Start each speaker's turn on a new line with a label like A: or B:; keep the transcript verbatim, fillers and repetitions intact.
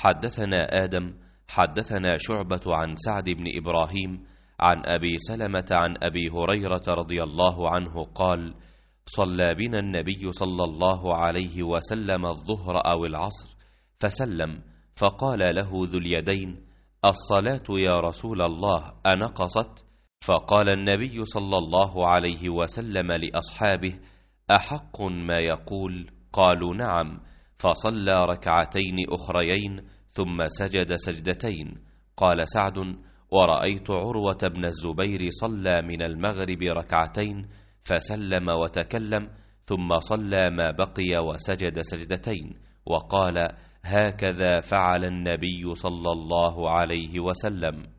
A: حدثنا آدم حدثنا شعبة عن سعد بن إبراهيم عن أبي سلمة عن أبي هريرة رضي الله عنه قال: صلى بنا النبي صلى الله عليه وسلم الظهر أو العصر فسلم، فقال له ذو اليدين: الصلاة يا رسول الله أنقصت؟ فقال النبي صلى الله عليه وسلم لأصحابه: أحق ما يقول؟ قالوا: نعم. فصلى ركعتين أخريين ثم سجد سجدتين. قال سعد: ورأيت عروة بن الزبير صلى من المغرب ركعتين فسلم وتكلم ثم صلى ما بقي وسجد سجدتين، وقال: هكذا فعل النبي صلى الله عليه وسلم.